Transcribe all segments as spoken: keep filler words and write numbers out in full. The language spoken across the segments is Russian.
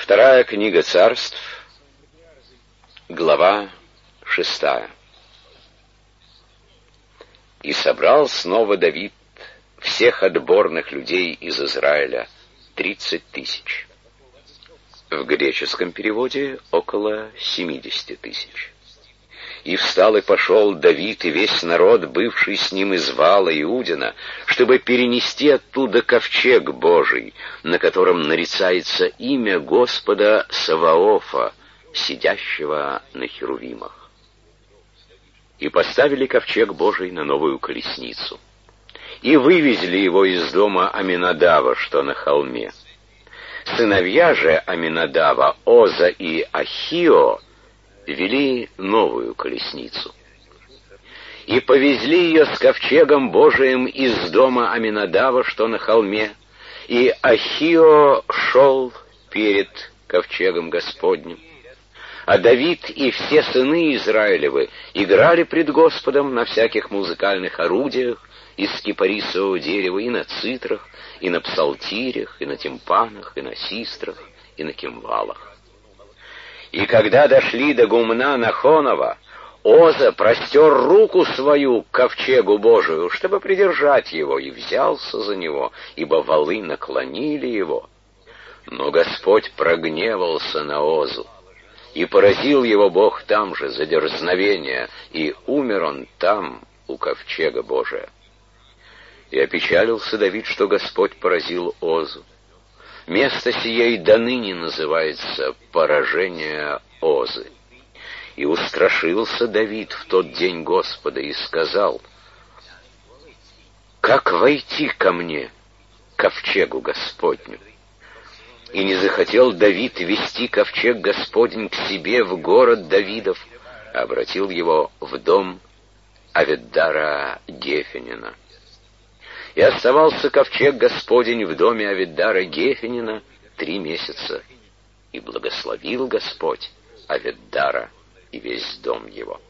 Вторая книга Царств, глава шестая. «И собрал снова Давид всех отборных людей из Израиля, тридцать тысяч». В греческом переводе около семидесяти тысяч. «И встал и пошел Давид и весь народ, бывший с ним из Вала Иудина, чтобы перенести оттуда ковчег Божий, на котором нарицается имя Господа Саваофа, сидящего на херувимах. И поставили ковчег Божий на новую колесницу, и вывезли его из дома Аминадава, что на холме. Сыновья же Аминадава, Оза и Ахио, вели новую колесницу. И повезли ее с ковчегом Божиим из дома Аминадава, что на холме, и Ахио шел перед ковчегом Господним. А Давид и все сыны Израилевы играли пред Господом на всяких музыкальных орудиях из кипарисового дерева, и на цитрах, и на псалтирях, и на тимпанах, и на систрах, и на кимвалах. И когда дошли до гумна Нахонова, Оза простер руку свою к ковчегу Божию, чтобы придержать его, и взялся за него, ибо валы наклонили его. Но Господь прогневался на Озу, и поразил его Бог там же за дерзновение, и умер он там, у ковчега Божия. И опечалился Давид, что Господь поразил Озу. Место сие и доныне называется «поражение Озы». И устрашился Давид в тот день Господа и сказал: «Как войти ко мне, ковчегу Господню?» И не захотел Давид вести ковчег Господень к себе в город Давидов, а обратил его в дом Авиддара Гефенина. И оставался ковчег Господень в доме Авиддара Гефенина три месяца, и благословил Господь Авиддара и весь дом его.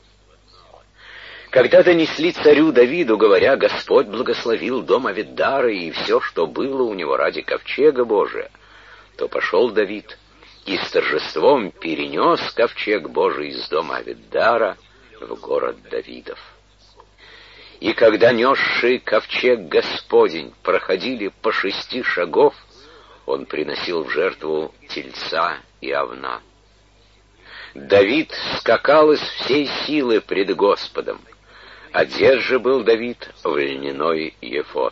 Когда донесли царю Давиду, говоря: «Господь благословил дом Авиддара и все, что было у него ради ковчега Божия», то пошел Давид и с торжеством перенес ковчег Божий из дома Авиддара в город Давидов. И когда несшие ковчег Господень проходили по шести шагов, он приносил в жертву тельца и овна. Давид скакал из всей силы пред Господом. Одет же был Давид в льняной ефод.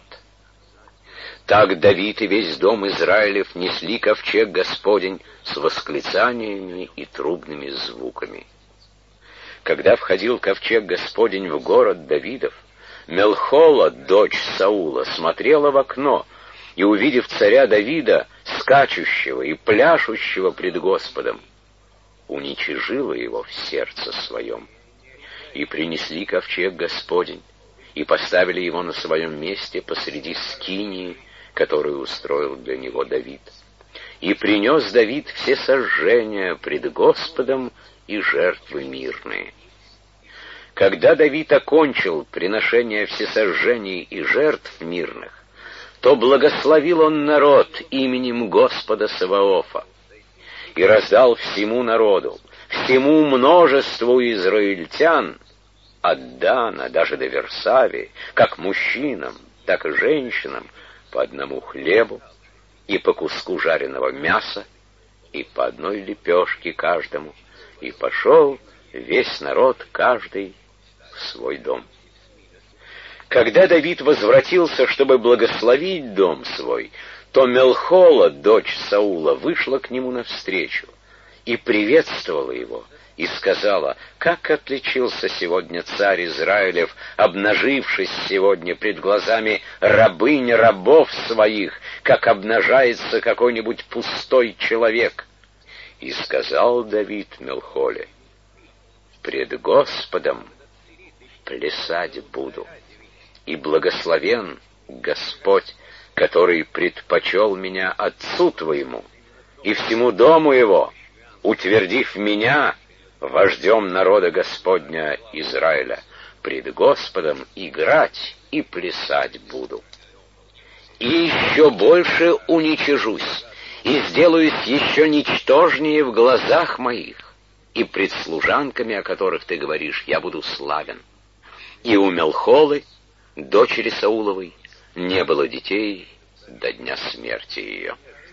Так Давид и весь дом Израилев несли ковчег Господень с восклицаниями и трубными звуками. Когда входил ковчег Господень в город Давидов, Мелхола, дочь Саула, смотрела в окно и, увидев царя Давида, скачущего и пляшущего пред Господом, уничижила его в сердце своем. И принесли ковчег Господень, и поставили его на своем месте посреди скинии, которую устроил для него Давид. И принес Давид все сожжения пред Господом и жертвы мирные. Когда Давид окончил приношение всесожжений и жертв мирных, то благословил он народ именем Господа Саваофа и раздал всему народу, всему множеству израильтян, от Дана даже до Версавии, как мужчинам, так и женщинам, по одному хлебу и по куску жареного мяса, и по одной лепешке каждому, и пошел весь народ, каждый в свой дом. Когда Давид возвратился, чтобы благословить дом свой, то Мелхола, дочь Саула, вышла к нему навстречу и приветствовала его, и сказала: «Как отличился сегодня царь Израилев, обнажившись сегодня пред глазами рабынь рабов своих, как обнажается какой-нибудь пустой человек». И сказал Давид Мелхоле: «Пред Господом плясать буду, и благословен Господь, который предпочел меня отцу твоему и всему дому его, утвердив меня вождем народа Господня Израиля. Пред Господом играть и плясать буду. И еще больше уничижусь, и сделаюсь еще ничтожнее в глазах моих, и пред служанками, о которых ты говоришь, я буду славен. И у Мелхолы, дочери Сауловой, не было детей до дня смерти ее.